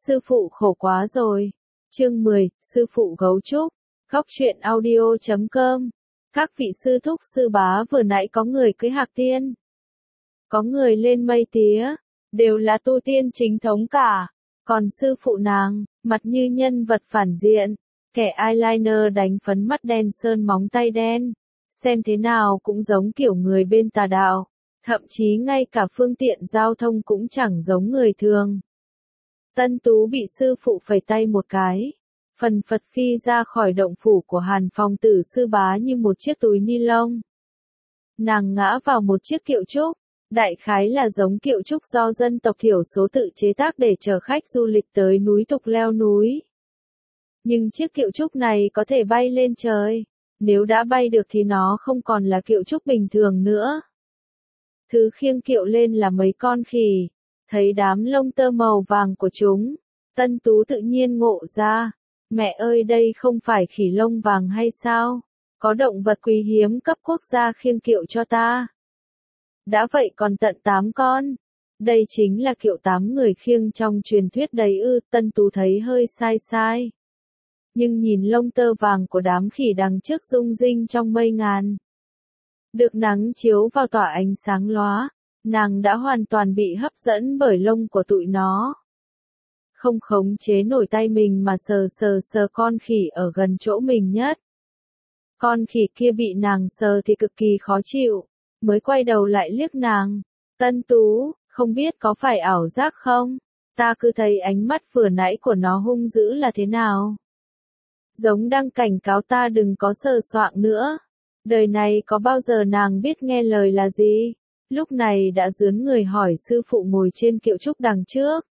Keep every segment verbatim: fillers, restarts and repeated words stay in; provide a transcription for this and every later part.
Sư phụ khổ quá rồi. Chương mười, Sư phụ gấu trúc. Góc truyện audio chấm com. Các vị sư thúc sư bá vừa nãy có người cưới hạc tiên. Có người lên mây tía. Đều là tu tiên chính thống cả. Còn sư phụ nàng, mặt như nhân vật phản diện. Kẻ eyeliner đánh phấn mắt đen sơn móng tay đen. Xem thế nào cũng giống kiểu người bên tà đạo. Thậm chí ngay cả phương tiện giao thông cũng chẳng giống người thường. Tân Tú bị sư phụ phẩy tay một cái. Phần phật phi ra khỏi động phủ của Hàn Phong Tử sư bá như một chiếc túi ni lông. Nàng ngã vào một chiếc kiệu trúc. Đại khái là giống kiệu trúc do dân tộc thiểu số tự chế tác để chở khách du lịch tới núi tục leo núi. Nhưng chiếc kiệu trúc này có thể bay lên trời. Nếu đã bay được thì nó không còn là kiệu trúc bình thường nữa. Thứ khiêng kiệu lên là mấy con khỉ. Thấy đám lông tơ màu vàng của chúng, Tân Tú tự nhiên ngộ ra. Mẹ ơi, đây không phải khỉ lông vàng hay sao? Có động vật quý hiếm cấp quốc gia khiêng kiệu cho ta. Đã vậy còn tận tám con. Đây chính là kiệu tám người khiêng trong truyền thuyết đấy ư. Tân Tú thấy hơi sai sai. Nhưng nhìn lông tơ vàng của đám khỉ đằng trước rung rinh trong mây ngàn. Được nắng chiếu vào tỏa ánh sáng lóa. Nàng đã hoàn toàn bị hấp dẫn bởi lông của tụi nó. Không khống chế nổi tay mình mà sờ sờ sờ con khỉ ở gần chỗ mình nhất. Con khỉ kia bị nàng sờ thì cực kỳ khó chịu, mới quay đầu lại liếc nàng. Tân Tú, không biết có phải ảo giác không? Ta cứ thấy ánh mắt vừa nãy của nó hung dữ là thế nào? Giống đang cảnh cáo ta đừng có sờ soạng nữa. Đời này có bao giờ nàng biết nghe lời là gì? Lúc này đã dướn người hỏi sư phụ ngồi trên kiệu trúc đằng trước.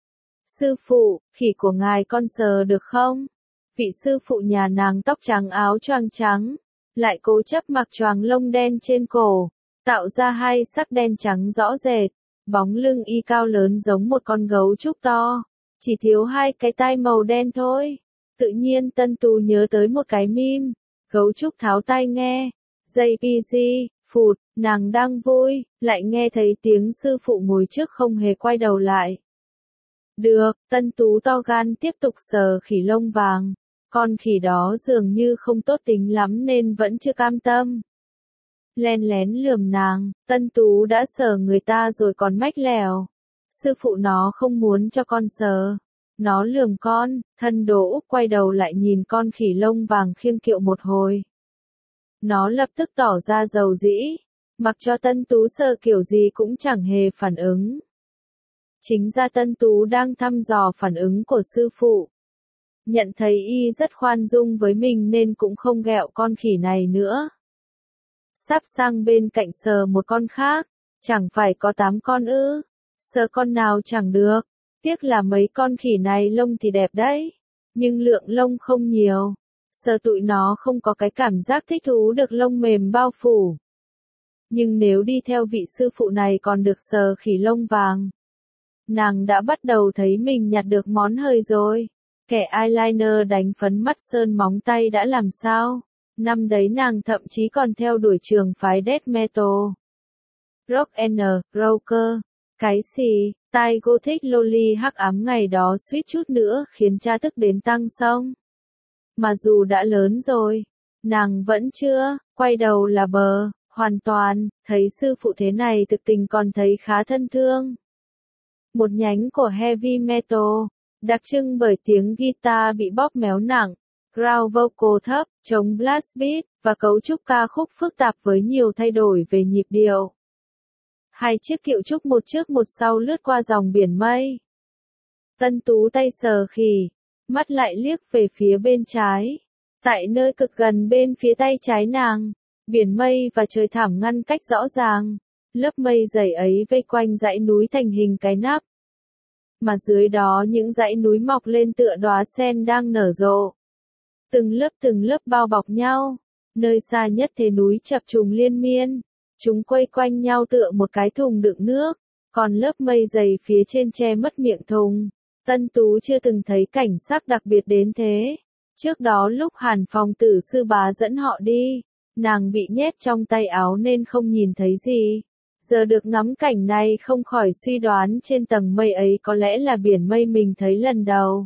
Sư phụ, khỉ của ngài con sờ được không? Vị sư phụ nhà nàng tóc trắng áo choàng trắng, lại cố chấp mặc choàng lông đen trên cổ, tạo ra hai sắc đen trắng rõ rệt, bóng lưng y cao lớn giống một con gấu trúc to, chỉ thiếu hai cái tai màu đen thôi. Tự nhiên Tân Tú nhớ tới một cái meme, gấu trúc tháo tai nghe, jay pê giê. Phụt, nàng đang vui, lại nghe thấy tiếng sư phụ ngồi trước không hề quay đầu lại. Được, Tân Tú to gan tiếp tục sờ khỉ lông vàng. Con khỉ đó dường như không tốt tính lắm nên vẫn chưa cam tâm. Len lén lườm nàng, Tân Tú đã sờ người ta rồi còn mách lèo. Sư phụ nó không muốn cho con sờ. Nó lườm con, thân đồ Úc quay đầu lại nhìn con khỉ lông vàng khiêng kiệu một hồi. Nó lập tức tỏ ra dầu dĩ, mặc cho Tân Tú sờ kiểu gì cũng chẳng hề phản ứng. Chính ra Tân Tú đang thăm dò phản ứng của sư phụ. Nhận thấy y rất khoan dung với mình nên cũng không ghẹo con khỉ này nữa. Sắp sang bên cạnh sờ một con khác, chẳng phải có tám con ư, sờ con nào chẳng được, tiếc là mấy con khỉ này lông thì đẹp đấy, nhưng lượng lông không nhiều. Sờ tụi nó không có cái cảm giác thích thú được lông mềm bao phủ. Nhưng nếu đi theo vị sư phụ này còn được sờ khỉ lông vàng. Nàng đã bắt đầu thấy mình nhặt được món hời rồi. Kẻ eyeliner đánh phấn mắt sơn móng tay đã làm sao? Năm đấy nàng thậm chí còn theo đuổi trường phái death metal. Rock and rocker. Cái gì? Tai gothic loli hắc ám ngày đó suýt chút nữa khiến cha tức đến tăng sông. Mà dù đã lớn rồi, nàng vẫn chưa, quay đầu là bờ, hoàn toàn, thấy sư phụ thế này thực tình còn thấy khá thân thương. Một nhánh của heavy metal, đặc trưng bởi tiếng guitar bị bóp méo nặng, ground vocal thấp, chống blast beat, và cấu trúc ca khúc phức tạp với nhiều thay đổi về nhịp điệu. Hai chiếc kiệu trúc một trước một sau lướt qua dòng biển mây. Tân Tú tay sờ khỉ. Mắt lại liếc về phía bên trái. Tại nơi cực gần bên phía tay trái nàng, biển mây và trời thẳm ngăn cách rõ ràng. Lớp mây dày ấy vây quanh dãy núi thành hình cái nắp. Mà dưới đó những dãy núi mọc lên tựa đóa sen đang nở rộ. Từng lớp từng lớp bao bọc nhau. Nơi xa nhất thế núi chập trùng liên miên. Chúng quây quanh nhau tựa một cái thùng đựng nước. Còn lớp mây dày phía trên che mất miệng thùng. Tân Tú chưa từng thấy cảnh sắc đặc biệt đến thế. Trước đó lúc Hàn Phong Tử sư bá dẫn họ đi, nàng bị nhét trong tay áo nên không nhìn thấy gì. Giờ được ngắm cảnh này không khỏi suy đoán trên tầng mây ấy có lẽ là biển mây mình thấy lần đầu.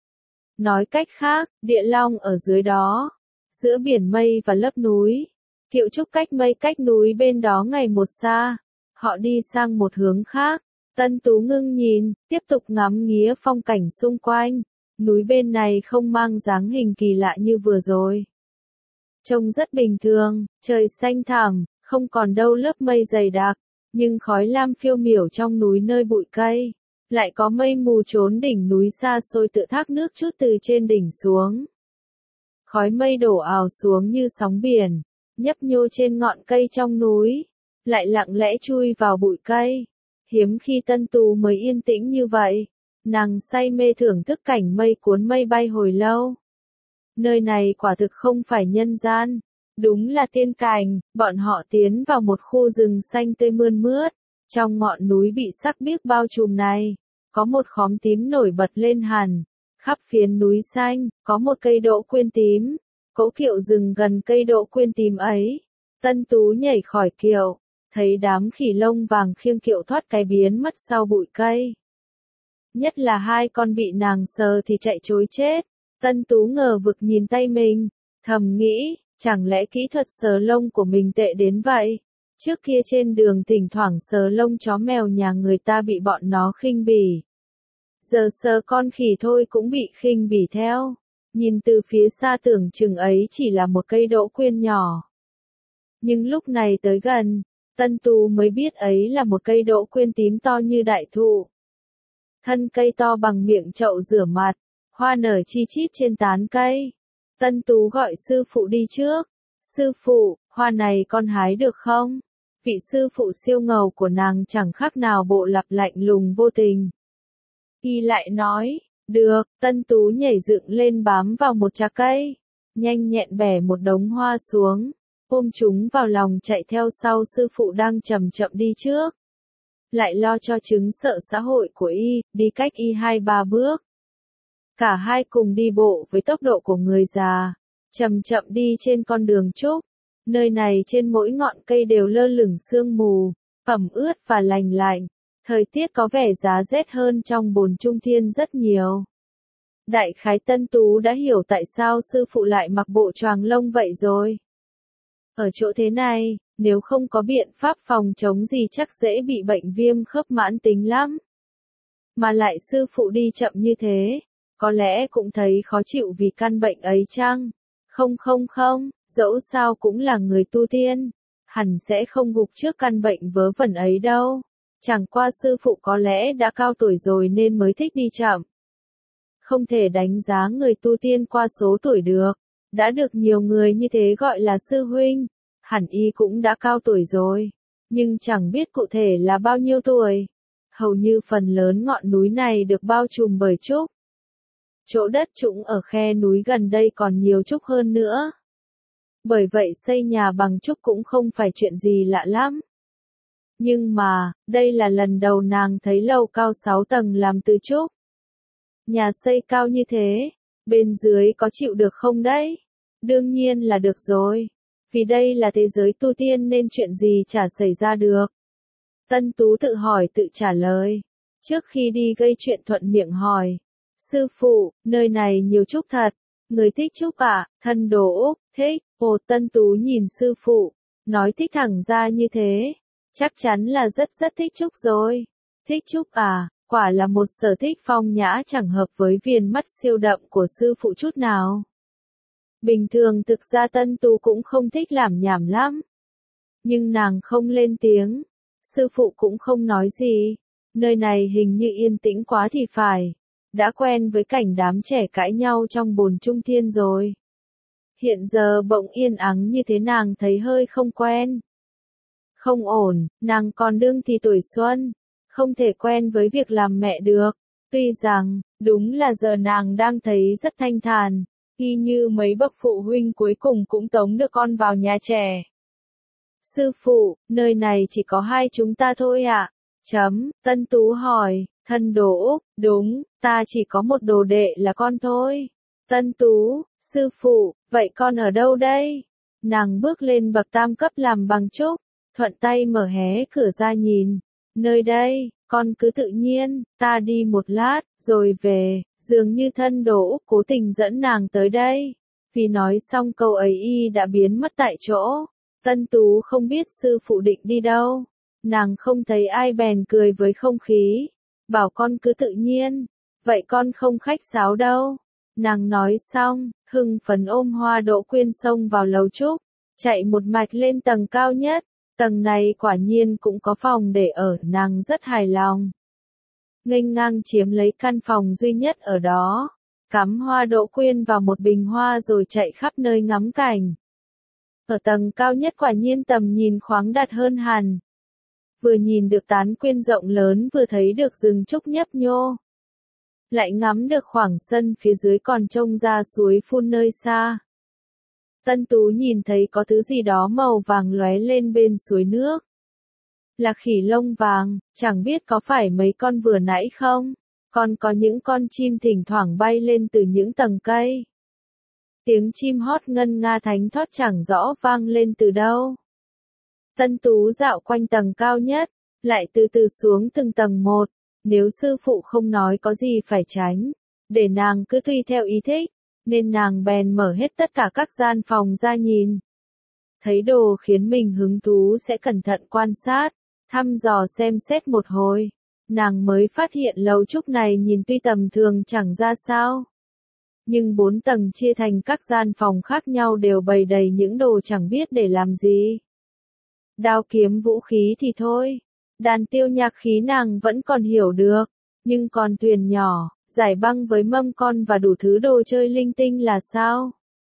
Nói cách khác, Địa Long ở dưới đó, giữa biển mây và lớp núi. Kiệu Trúc cách mây cách núi bên đó ngày một xa. Họ đi sang một hướng khác. Tân Tú ngưng nhìn, tiếp tục ngắm nghía phong cảnh xung quanh. Núi bên này không mang dáng hình kỳ lạ như vừa rồi. Trông rất bình thường, trời xanh thẳm, không còn đâu lớp mây dày đặc, nhưng khói lam phiêu miểu trong núi nơi bụi cây. Lại có mây mù trốn đỉnh núi xa xôi tựa thác nước chút từ trên đỉnh xuống. Khói mây đổ ào xuống như sóng biển, nhấp nhô trên ngọn cây trong núi, lại lặng lẽ chui vào bụi cây. Hiếm khi Tân Tú mới yên tĩnh như vậy, nàng say mê thưởng thức cảnh mây cuốn mây bay hồi lâu. Nơi này quả thực không phải nhân gian, đúng là tiên cảnh. Bọn họ tiến vào một khu rừng xanh tươi mơn mướt. Trong ngọn núi bị sắc biếc bao trùm này, có một khóm tím nổi bật lên hẳn. Khắp phiến núi xanh, có một cây đỗ quyên tím. Cỗ kiệu dừng gần cây đỗ quyên tím ấy. Tân Tú nhảy khỏi kiệu, thấy đám khỉ lông vàng khiêng kiệu thoát cái biến mất sau bụi cây. Nhất là hai con bị nàng sờ thì chạy trối chết. Tân Tú ngờ vực nhìn tay mình, thầm nghĩ, chẳng lẽ kỹ thuật sờ lông của mình tệ đến vậy? Trước kia trên đường thỉnh thoảng sờ lông chó mèo nhà người ta bị bọn nó khinh bỉ. Giờ sờ con khỉ thôi cũng bị khinh bỉ theo. Nhìn từ phía xa tưởng chừng ấy chỉ là một cây đỗ quyên nhỏ. Nhưng lúc này tới gần, Tân Tú mới biết ấy là một cây đỗ quyên tím to như đại thụ. Thân cây to bằng miệng chậu rửa mặt, hoa nở chi chít trên tán cây. Tân Tú gọi sư phụ đi trước. Sư phụ, hoa này con hái được không? Vị sư phụ siêu ngầu của nàng chẳng khác nào bộ lặp lạnh lùng vô tình. Y lại nói, được. Tân Tú nhảy dựng lên bám vào một chạc cây, nhanh nhẹn bẻ một đống hoa xuống, ôm chúng vào lòng chạy theo sau sư phụ đang chậm chậm đi trước. Lại lo cho chứng sợ xã hội của y, đi cách y hai ba bước. Cả hai cùng đi bộ với tốc độ của người già, chậm chậm đi trên con đường trúc. Nơi này trên mỗi ngọn cây đều lơ lửng sương mù, ẩm ướt và lành lạnh. Thời tiết có vẻ giá rét hơn trong bồn trung thiên rất nhiều. Đại khái Tân Tú đã hiểu tại sao sư phụ lại mặc bộ choàng lông vậy rồi. Ở chỗ thế này, nếu không có biện pháp phòng chống gì chắc dễ bị bệnh viêm khớp mãn tính lắm. Mà lại sư phụ đi chậm như thế, có lẽ cũng thấy khó chịu vì căn bệnh ấy chăng? Không không không, dẫu sao cũng là người tu tiên, hẳn sẽ không gục trước căn bệnh vớ vẩn ấy đâu. Chẳng qua sư phụ có lẽ đã cao tuổi rồi nên mới thích đi chậm. Không thể đánh giá người tu tiên qua số tuổi được. Đã được nhiều người như thế gọi là sư huynh. Hẳn y cũng đã cao tuổi rồi. Nhưng chẳng biết cụ thể là bao nhiêu tuổi. Hầu như phần lớn ngọn núi này được bao trùm bởi trúc. Chỗ đất trũng ở khe núi gần đây còn nhiều trúc hơn nữa. Bởi vậy xây nhà bằng trúc cũng không phải chuyện gì lạ lắm. Nhưng mà, đây là lần đầu nàng thấy lầu cao sáu tầng làm từ trúc. Nhà xây cao như thế, bên dưới có chịu được không đấy? Đương nhiên là được rồi. Vì đây là thế giới tu tiên nên chuyện gì chả xảy ra được. Tân Tú tự hỏi tự trả lời. Trước khi đi gây chuyện thuận miệng hỏi. Sư phụ, nơi này nhiều trúc thật. Người thích trúc à? Thân đồ Úc, thích. Ồ, Tân Tú nhìn sư phụ, nói thích thẳng ra như thế. Chắc chắn là rất rất thích trúc rồi. Thích trúc à? Quả là một sở thích phong nhã chẳng hợp với viền mắt siêu đậm của sư phụ chút nào. Bình thường thực ra Tân Tú cũng không thích làm nhảm lắm. Nhưng nàng không lên tiếng. Sư phụ cũng không nói gì. Nơi này hình như yên tĩnh quá thì phải. Đã quen với cảnh đám trẻ cãi nhau trong bồn trung thiên rồi. Hiện giờ bỗng yên ắng như thế nàng thấy hơi không quen. Không ổn, nàng còn đương thì tuổi xuân. Không thể quen với việc làm mẹ được. Tuy rằng, đúng là giờ nàng đang thấy rất thanh thản. Y như mấy bậc phụ huynh cuối cùng cũng tống được con vào nhà trẻ. Sư phụ, nơi này chỉ có hai chúng ta thôi ạ? À? Chấm, Tân Tú hỏi, thân đồ Úc, đúng, ta chỉ có một đồ đệ là con thôi. Tân Tú, sư phụ, vậy con ở đâu đây? Nàng bước lên bậc tam cấp làm bằng trúc, thuận tay mở hé cửa ra nhìn. Nơi đây, con cứ tự nhiên, ta đi một lát, rồi về, dường như thân Đồ Úc cố tình dẫn nàng tới đây. Vì nói xong câu ấy y đã biến mất tại chỗ. Tân Tú không biết sư phụ định đi đâu. Nàng không thấy ai bèn cười với không khí. Bảo con cứ tự nhiên. Vậy con không khách sáo đâu. Nàng nói xong, hưng phấn ôm Hoa Đỗ Quyên xông vào lầu trúc. Chạy một mạch lên tầng cao nhất. Tầng này quả nhiên cũng có phòng để ở, nàng rất hài lòng. Nghênh ngang chiếm lấy căn phòng duy nhất ở đó. Cắm Hoa Đỗ Quyên vào một bình hoa rồi chạy khắp nơi ngắm cảnh. Ở tầng cao nhất quả nhiên tầm nhìn khoáng đạt hơn hẳn. Vừa nhìn được tán quyên rộng lớn vừa thấy được rừng trúc nhấp nhô. Lại ngắm được khoảng sân phía dưới còn trông ra suối phun nơi xa. Tân Tú nhìn thấy có thứ gì đó màu vàng lóe lên bên suối nước. Là khỉ lông vàng, chẳng biết có phải mấy con vừa nãy không? Còn có những con chim thỉnh thoảng bay lên từ những tầng cây. Tiếng chim hót ngân nga thánh thót chẳng rõ vang lên từ đâu. Tân Tú dạo quanh tầng cao nhất, lại từ từ xuống từng tầng một. Nếu sư phụ không nói có gì phải tránh, để nàng cứ tùy theo ý thích, nên nàng bèn mở hết tất cả các gian phòng ra nhìn. Thấy đồ khiến mình hứng thú sẽ cẩn thận quan sát, thăm dò xem xét một hồi. Nàng mới phát hiện lầu trúc này nhìn tuy tầm thường chẳng ra sao. Nhưng bốn tầng chia thành các gian phòng khác nhau đều bày đầy những đồ chẳng biết để làm gì. Đao kiếm vũ khí thì thôi. Đàn tiêu nhạc khí nàng vẫn còn hiểu được. Nhưng còn thuyền nhỏ, giải băng với mâm con và đủ thứ đồ chơi linh tinh là sao?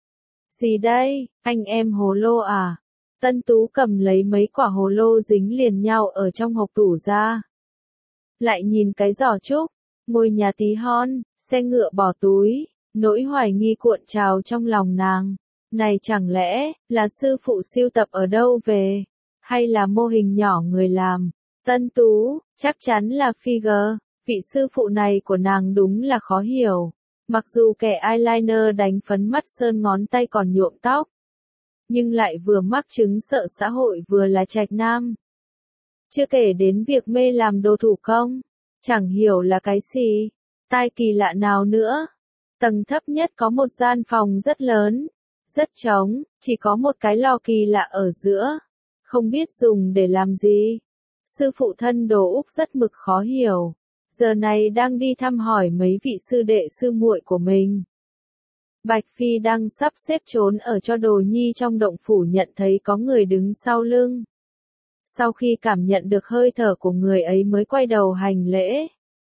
Gì đây, anh em hồ lô à? Tân Tú cầm lấy mấy quả hồ lô dính liền nhau ở trong hộp tủ ra. Lại nhìn cái giỏ trúc, ngôi nhà tí hon, xe ngựa bỏ túi, nỗi hoài nghi cuộn trào trong lòng nàng. Này chẳng lẽ, là sư phụ siêu tập ở đâu về? Hay là mô hình nhỏ người làm? Tân Tú, chắc chắn là figure, vị sư phụ này của nàng đúng là khó hiểu. Mặc dù kẻ eyeliner đánh phấn mắt sơn ngón tay còn nhuộm tóc. Nhưng lại vừa mắc chứng sợ xã hội vừa là trạch nam. Chưa kể đến việc mê làm đồ thủ công. Chẳng hiểu là cái gì. Tai kỳ lạ nào nữa. Tầng thấp nhất có một gian phòng rất lớn. Rất trống, chỉ có một cái lò kỳ lạ ở giữa. Không biết dùng để làm gì. Sư phụ thân Đồ Úc rất mực khó hiểu. Giờ này đang đi thăm hỏi mấy vị sư đệ sư muội của mình. Bạch Phi đang sắp xếp trốn ở cho Đồ Nhi trong động phủ nhận thấy có người đứng sau lưng. Sau khi cảm nhận được hơi thở của người ấy mới quay đầu hành lễ.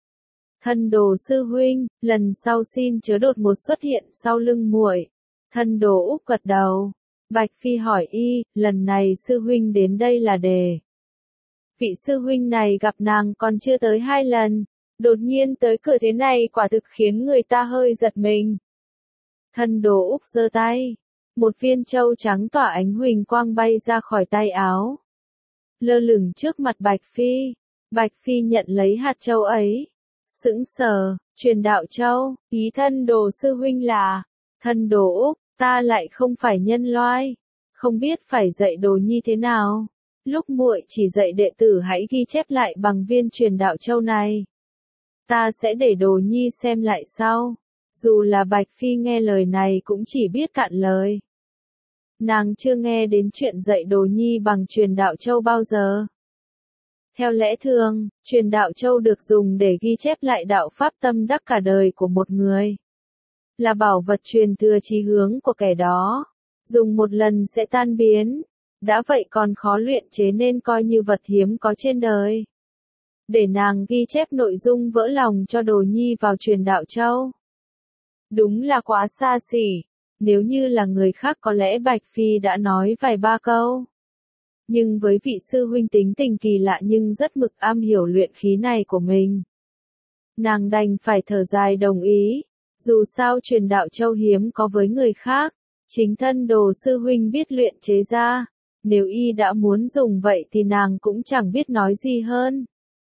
Thân Đồ sư huynh, lần sau xin chớ đột ngột xuất hiện sau lưng muội. Thân Đồ Úc gật đầu. Bạch Phi hỏi y, lần này sư huynh đến đây là để. Vị sư huynh này gặp nàng còn chưa tới hai lần, đột nhiên tới cửa thế này quả thực khiến người ta hơi giật mình. Thân Đồ Úc giơ tay, một viên châu trắng tỏa ánh huỳnh quang bay ra khỏi tay áo. Lơ lửng trước mặt Bạch Phi, Bạch Phi nhận lấy hạt châu ấy. Sững sờ, truyền đạo châu, ý thân Đồ sư huynh là, thân Đồ Úc, ta lại không phải nhân loại, không biết phải dạy Đồ Nhi thế nào. Lúc muội chỉ dạy đệ tử hãy ghi chép lại bằng viên truyền đạo châu này. Ta sẽ để Đồ Nhi xem lại sau. Dù là Bạch Phi nghe lời này cũng chỉ biết cạn lời. Nàng chưa nghe đến chuyện dạy Đồ Nhi bằng truyền đạo châu bao giờ. Theo lẽ thường, truyền đạo châu được dùng để ghi chép lại đạo pháp tâm đắc cả đời của một người. Là bảo vật truyền thừa chí hướng của kẻ đó. Dùng một lần sẽ tan biến. Đã vậy còn khó luyện chế nên coi như vật hiếm có trên đời. Để nàng ghi chép nội dung vỡ lòng cho Đồ Nhi vào truyền đạo châu. Đúng là quá xa xỉ. Nếu như là người khác có lẽ Bạch Phi đã nói vài ba câu. Nhưng với vị sư huynh tính tình kỳ lạ nhưng rất mực am hiểu luyện khí này của mình. Nàng đành phải thở dài đồng ý. Dù sao truyền đạo châu hiếm có với người khác. Chính thân Đồ sư huynh biết luyện chế ra. Nếu y đã muốn dùng vậy thì nàng cũng chẳng biết nói gì hơn.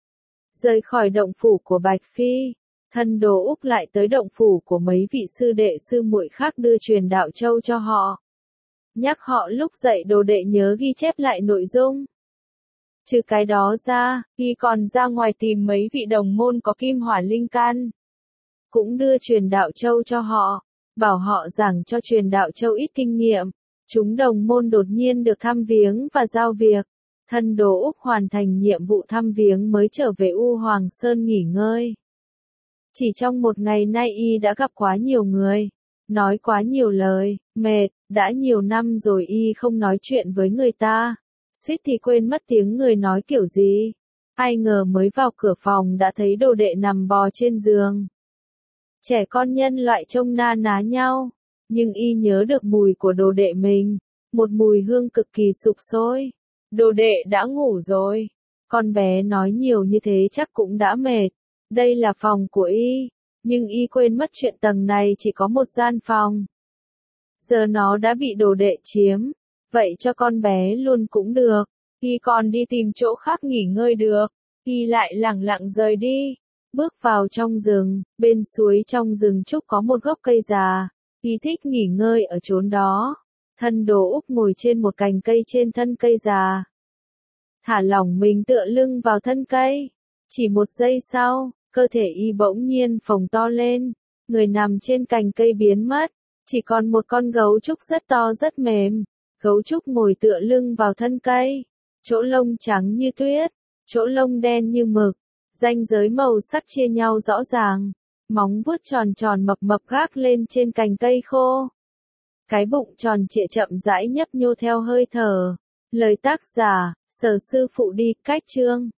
Rời khỏi động phủ của Bạch Phi, thân Đồ Úc lại tới động phủ của mấy vị sư đệ sư muội khác đưa truyền đạo châu cho họ. Nhắc họ lúc dạy đồ đệ nhớ ghi chép lại nội dung. Trừ cái đó ra, y còn ra ngoài tìm mấy vị đồng môn có kim hỏa linh căn. Cũng đưa truyền đạo châu cho họ, bảo họ giảng cho truyền đạo châu ít kinh nghiệm. Chúng đồng môn đột nhiên được thăm viếng và giao việc. Thân Đồ Úc hoàn thành nhiệm vụ thăm viếng mới trở về U Hoàng Sơn nghỉ ngơi. Chỉ trong một ngày nay y đã gặp quá nhiều người, nói quá nhiều lời, mệt, đã nhiều năm rồi y không nói chuyện với người ta, suýt thì quên mất tiếng người nói kiểu gì. Ai ngờ mới vào cửa phòng đã thấy đồ đệ nằm bò trên giường. Trẻ con nhân loại trông na ná nhau, nhưng y nhớ được mùi của đồ đệ mình, một mùi hương cực kỳ sục sôi. Đồ đệ đã ngủ rồi, con bé nói nhiều như thế chắc cũng đã mệt. Đây là phòng của y, nhưng y quên mất chuyện tầng này chỉ có một gian phòng. Giờ nó đã bị đồ đệ chiếm, vậy cho con bé luôn cũng được, y còn đi tìm chỗ khác nghỉ ngơi được. Y lại lẳng lặng rời đi, bước vào trong rừng, bên suối trong rừng trúc có một gốc cây già, y thích nghỉ ngơi ở chốn đó. Thân Đồ Úc ngồi trên một cành cây trên thân cây già, thả lỏng mình tựa lưng vào thân cây. Chỉ một giây sau, cơ thể y bỗng nhiên phồng to lên, người nằm trên cành cây biến mất, chỉ còn một con gấu trúc rất to rất mềm. Gấu trúc ngồi tựa lưng vào thân cây, chỗ lông trắng như tuyết, chỗ lông đen như mực, ranh giới màu sắc chia nhau rõ ràng, móng vuốt tròn tròn mập mập gác lên trên cành cây khô. Cái bụng tròn trịa chậm rãi nhấp nhô theo hơi thở. Lời tác giả, Sở Sư Phụ đi, cách chương.